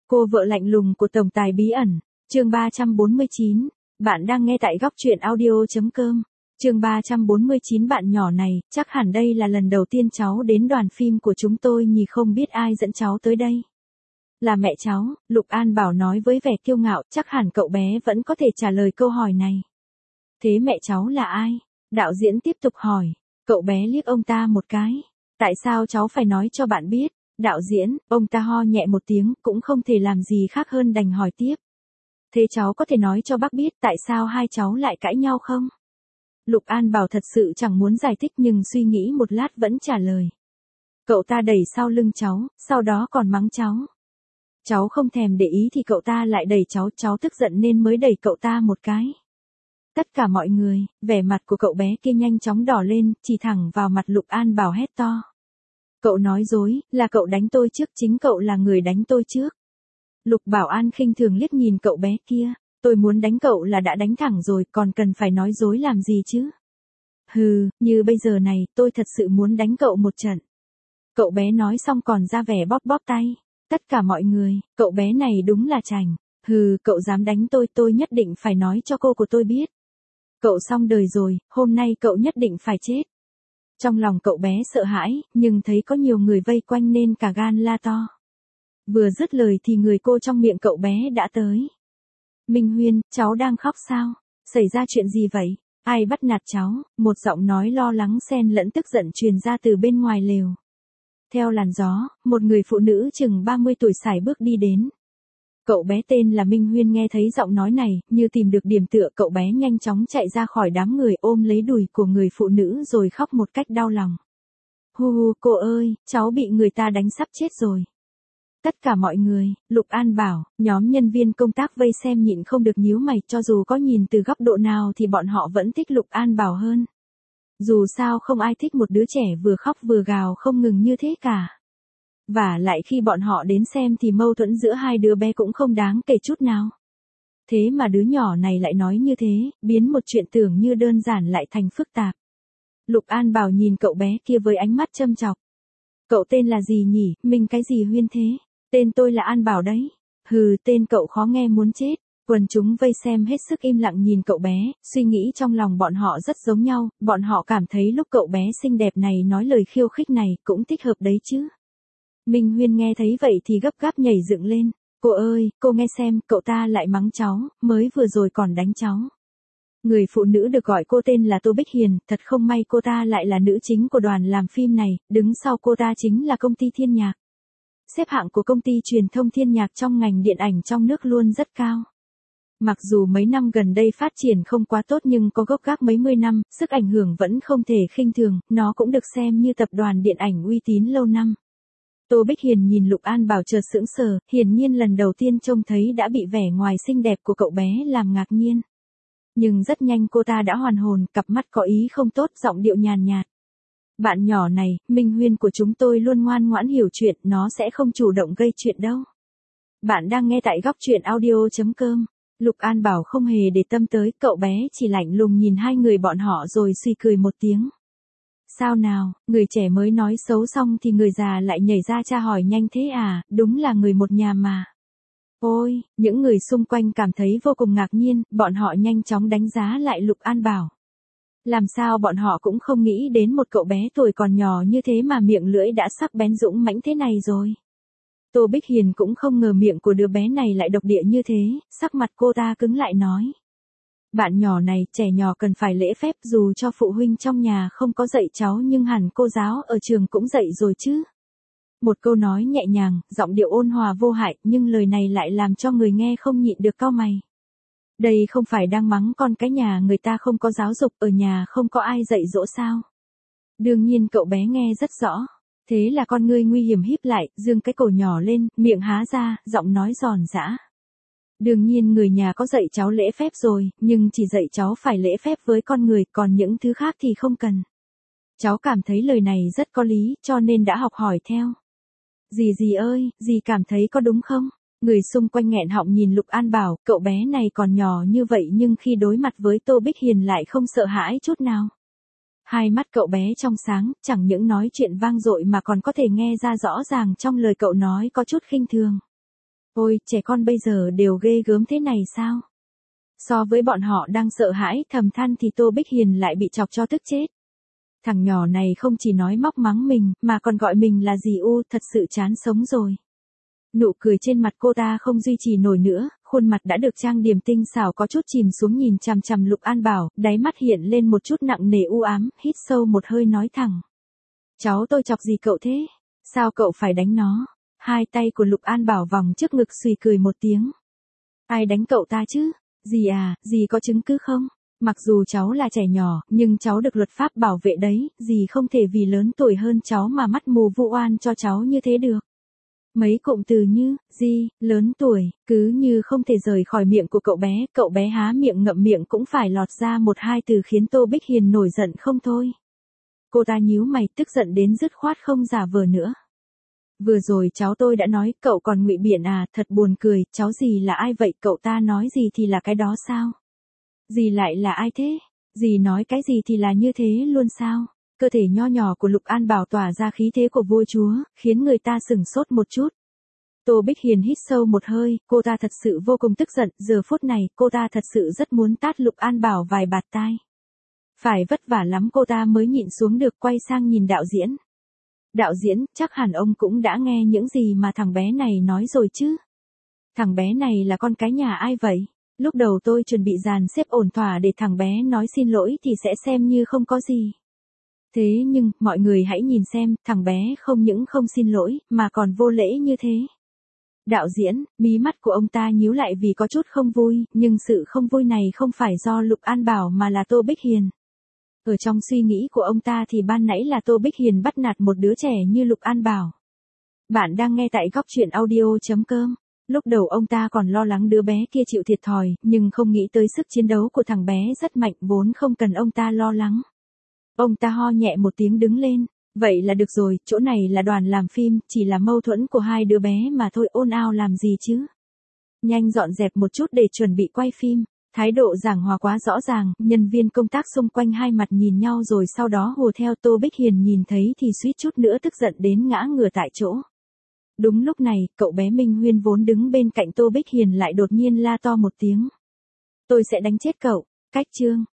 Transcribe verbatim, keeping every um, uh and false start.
Cô vợ lạnh lùng của tổng tài bí ẩn, chương ba trăm bốn mươi chín, bạn đang nghe tại góc truyện audio.com. Chương ba trăm bốn mươi chín. Bạn nhỏ này, chắc hẳn đây là lần đầu tiên cháu đến đoàn phim của chúng tôi nhỉ, không biết ai dẫn cháu tới đây. Là mẹ cháu, Lục An Bảo nói với vẻ kiêu ngạo, chắc hẳn cậu bé vẫn có thể trả lời câu hỏi này. Thế mẹ cháu là ai? Đạo diễn tiếp tục hỏi, cậu bé liếc ông ta một cái. Tại sao cháu phải nói cho bạn biết? Đạo diễn, ông ta ho nhẹ một tiếng, cũng không thể làm gì khác hơn đành hỏi tiếp. Thế cháu có thể nói cho bác biết tại sao hai cháu lại cãi nhau không? Lục An Bảo thật sự chẳng muốn giải thích nhưng suy nghĩ một lát vẫn trả lời. Cậu ta đẩy sau lưng cháu, sau đó còn mắng cháu. Cháu không thèm để ý thì cậu ta lại đẩy cháu, cháu tức giận nên mới đẩy cậu ta một cái. Tất cả mọi người, vẻ mặt của cậu bé kia nhanh chóng đỏ lên, chỉ thẳng vào mặt Lục An Bảo hét to. Cậu nói dối, là cậu đánh tôi trước, chính cậu là người đánh tôi trước. Lục Bảo An khinh thường liếc nhìn cậu bé kia, tôi muốn đánh cậu là đã đánh thẳng rồi, còn cần phải nói dối làm gì chứ? Hừ, như bây giờ này, tôi thật sự muốn đánh cậu một trận. Cậu bé nói xong còn ra vẻ bóp bóp tay. Tất cả mọi người, cậu bé này đúng là chảnh. Hừ, cậu dám đánh tôi, tôi nhất định phải nói cho cô của tôi biết. Cậu xong đời rồi, hôm nay cậu nhất định phải chết. Trong lòng cậu bé sợ hãi, nhưng thấy có nhiều người vây quanh nên cả gan la to. Vừa dứt lời thì người cô trong miệng cậu bé đã tới. Minh Huyên, cháu đang khóc sao? Xảy ra chuyện gì vậy? Ai bắt nạt cháu? Một giọng nói lo lắng xen lẫn tức giận truyền ra từ bên ngoài lều. Theo làn gió, một người phụ nữ chừng ba mươi tuổi sải bước đi đến. Cậu bé tên là Minh Huyên nghe thấy giọng nói này, như tìm được điểm tựa, cậu bé nhanh chóng chạy ra khỏi đám người ôm lấy đùi của người phụ nữ rồi khóc một cách đau lòng. Hu hu, cô ơi, cháu bị người ta đánh sắp chết rồi. Tất cả mọi người, Lục An Bảo, nhóm nhân viên công tác vây xem nhịn không được nhíu mày, cho dù có nhìn từ góc độ nào thì bọn họ vẫn thích Lục An Bảo hơn. Dù sao không ai thích một đứa trẻ vừa khóc vừa gào không ngừng như thế cả. Và lại khi bọn họ đến xem thì mâu thuẫn giữa hai đứa bé cũng không đáng kể chút nào. Thế mà đứa nhỏ này lại nói như thế, biến một chuyện tưởng như đơn giản lại thành phức tạp. Lục An Bảo nhìn cậu bé kia với ánh mắt châm chọc. Cậu tên là gì nhỉ, mình cái gì Huyên thế? Tên tôi là An Bảo đấy. Hừ, tên cậu khó nghe muốn chết. Quần chúng vây xem hết sức im lặng nhìn cậu bé, suy nghĩ trong lòng bọn họ rất giống nhau, bọn họ cảm thấy lúc cậu bé xinh đẹp này nói lời khiêu khích này cũng thích hợp đấy chứ. Minh Huyên nghe thấy vậy thì gấp gáp nhảy dựng lên. Cô ơi, cô nghe xem, cậu ta lại mắng cháu, mới vừa rồi còn đánh cháu. Người phụ nữ được gọi cô tên là Tô Bích Hiền, thật không may cô ta lại là nữ chính của đoàn làm phim này, đứng sau cô ta chính là công ty Thiên Nhạc. Xếp hạng của công ty truyền thông Thiên Nhạc trong ngành điện ảnh trong nước luôn rất cao. Mặc dù mấy năm gần đây phát triển không quá tốt nhưng có gốc gác mấy mươi năm, sức ảnh hưởng vẫn không thể khinh thường, nó cũng được xem như tập đoàn điện ảnh uy tín lâu năm. Tô Bích Hiền nhìn Lục An Bảo chợt sững sờ, hiển nhiên lần đầu tiên trông thấy đã bị vẻ ngoài xinh đẹp của cậu bé làm ngạc nhiên. Nhưng rất nhanh cô ta đã hoàn hồn, cặp mắt có ý không tốt, giọng điệu nhàn nhạt. Bạn nhỏ này, Minh Huyên của chúng tôi luôn ngoan ngoãn hiểu chuyện, nó sẽ không chủ động gây chuyện đâu. Bạn đang nghe tại góc truyện audio.com. Lục An Bảo không hề để tâm tới, cậu bé chỉ lạnh lùng nhìn hai người bọn họ rồi suy cười một tiếng. Sao nào, người trẻ mới nói xấu xong thì người già lại nhảy ra tra hỏi nhanh thế à, đúng là người một nhà mà. Ôi, những người xung quanh cảm thấy vô cùng ngạc nhiên, bọn họ nhanh chóng đánh giá lại Lục An Bảo. Làm sao bọn họ cũng không nghĩ đến một cậu bé tuổi còn nhỏ như thế mà miệng lưỡi đã sắc bén dũng mãnh thế này rồi. Tô Bích Hiền cũng không ngờ miệng của đứa bé này lại độc địa như thế, sắc mặt cô ta cứng lại nói. Bạn nhỏ này, trẻ nhỏ cần phải lễ phép, dù cho phụ huynh trong nhà không có dạy cháu nhưng hẳn cô giáo ở trường cũng dạy rồi chứ. Một câu nói nhẹ nhàng, giọng điệu ôn hòa vô hại, nhưng lời này lại làm cho người nghe không nhịn được cau mày. Đây không phải đang mắng con cái nhà người ta không có giáo dục, ở nhà không có ai dạy dỗ sao? Đương nhiên cậu bé nghe rất rõ. Thế là con ngươi nguy hiểm híp lại, dương cái cổ nhỏ lên, miệng há ra, giọng nói giòn giã. Đương nhiên người nhà có dạy cháu lễ phép rồi, nhưng chỉ dạy cháu phải lễ phép với con người, còn những thứ khác thì không cần. Cháu cảm thấy lời này rất có lý, cho nên đã học hỏi theo. Dì dì ơi, dì cảm thấy có đúng không? Người xung quanh nghẹn họng nhìn Lục An Bảo, cậu bé này còn nhỏ như vậy nhưng khi đối mặt với Tô Bích Hiền lại không sợ hãi chút nào. Hai mắt cậu bé trong sáng, chẳng những nói chuyện vang dội mà còn có thể nghe ra rõ ràng trong lời cậu nói có chút khinh thường. Ôi, trẻ con bây giờ đều ghê gớm thế này sao? So với bọn họ đang sợ hãi thầm than thì Tô Bích Hiền lại bị chọc cho tức chết. Thằng nhỏ này không chỉ nói móc mắng mình, mà còn gọi mình là dì U, thật sự chán sống rồi. Nụ cười trên mặt cô ta không duy trì nổi nữa, khuôn mặt đã được trang điểm tinh xảo có chút chìm xuống nhìn chằm chằm Lục An Bảo, đáy mắt hiện lên một chút nặng nề u ám, hít sâu một hơi nói thẳng. Cháu tôi chọc gì cậu thế? Sao cậu phải đánh nó? Hai tay của Lục An Bảo vòng trước ngực xùy cười một tiếng. Ai đánh cậu ta chứ? Dì à, dì có chứng cứ không? Mặc dù cháu là trẻ nhỏ, nhưng cháu được luật pháp bảo vệ đấy, dì không thể vì lớn tuổi hơn cháu mà mắt mù vu oan cho cháu như thế được. Mấy cụm từ như, di, lớn tuổi, cứ như không thể rời khỏi miệng của cậu bé, cậu bé há miệng ngậm miệng cũng phải lọt ra một hai từ khiến Tô Bích Hiền nổi giận không thôi. Cô ta nhíu mày tức giận đến dứt khoát không giả vờ nữa. Vừa rồi cháu tôi đã nói, cậu còn ngụy biện à, thật buồn cười, cháu dì là ai vậy, cậu ta nói gì thì là cái đó sao? Dì lại là ai thế? Dì nói cái gì thì là như thế luôn sao? Cơ thể nho nhỏ của Lục An Bảo tỏa ra khí thế của vua chúa, khiến người ta sửng sốt một chút. Tô Bích Hiền hít sâu một hơi, cô ta thật sự vô cùng tức giận, giờ phút này, cô ta thật sự rất muốn tát Lục An Bảo vài bạt tai. Phải vất vả lắm cô ta mới nhịn xuống được, quay sang nhìn đạo diễn. Đạo diễn, chắc hẳn ông cũng đã nghe những gì mà thằng bé này nói rồi chứ? Thằng bé này là con cái nhà ai vậy? Lúc đầu tôi chuẩn bị dàn xếp ổn thỏa để thằng bé nói xin lỗi thì sẽ xem như không có gì. Thế nhưng, mọi người hãy nhìn xem, thằng bé không những không xin lỗi, mà còn vô lễ như thế. Đạo diễn, mí mắt của ông ta nhíu lại vì có chút không vui, nhưng sự không vui này không phải do Lục An Bảo mà là Tô Bích Hiền. Ở trong suy nghĩ của ông ta thì ban nãy là Tô Bích Hiền bắt nạt một đứa trẻ như Lục An Bảo. Bạn đang nghe tại góc truyện audio.com. Lúc đầu ông ta còn lo lắng đứa bé kia chịu thiệt thòi, nhưng không nghĩ tới sức chiến đấu của thằng bé rất mạnh, vốn không cần ông ta lo lắng. Ông ta ho nhẹ một tiếng đứng lên. Vậy là được rồi, chỗ này là đoàn làm phim, chỉ là mâu thuẫn của hai đứa bé mà thôi, ồn ào làm gì chứ. Nhanh dọn dẹp một chút để chuẩn bị quay phim. Thái độ giảng hòa quá rõ ràng, nhân viên công tác xung quanh hai mặt nhìn nhau rồi sau đó hùa theo. Tô Bích Hiền nhìn thấy thì suýt chút nữa tức giận đến ngã ngửa tại chỗ. Đúng lúc này, cậu bé Minh Huyên vốn đứng bên cạnh Tô Bích Hiền lại đột nhiên la to một tiếng. Tôi sẽ đánh chết cậu. Cách chương.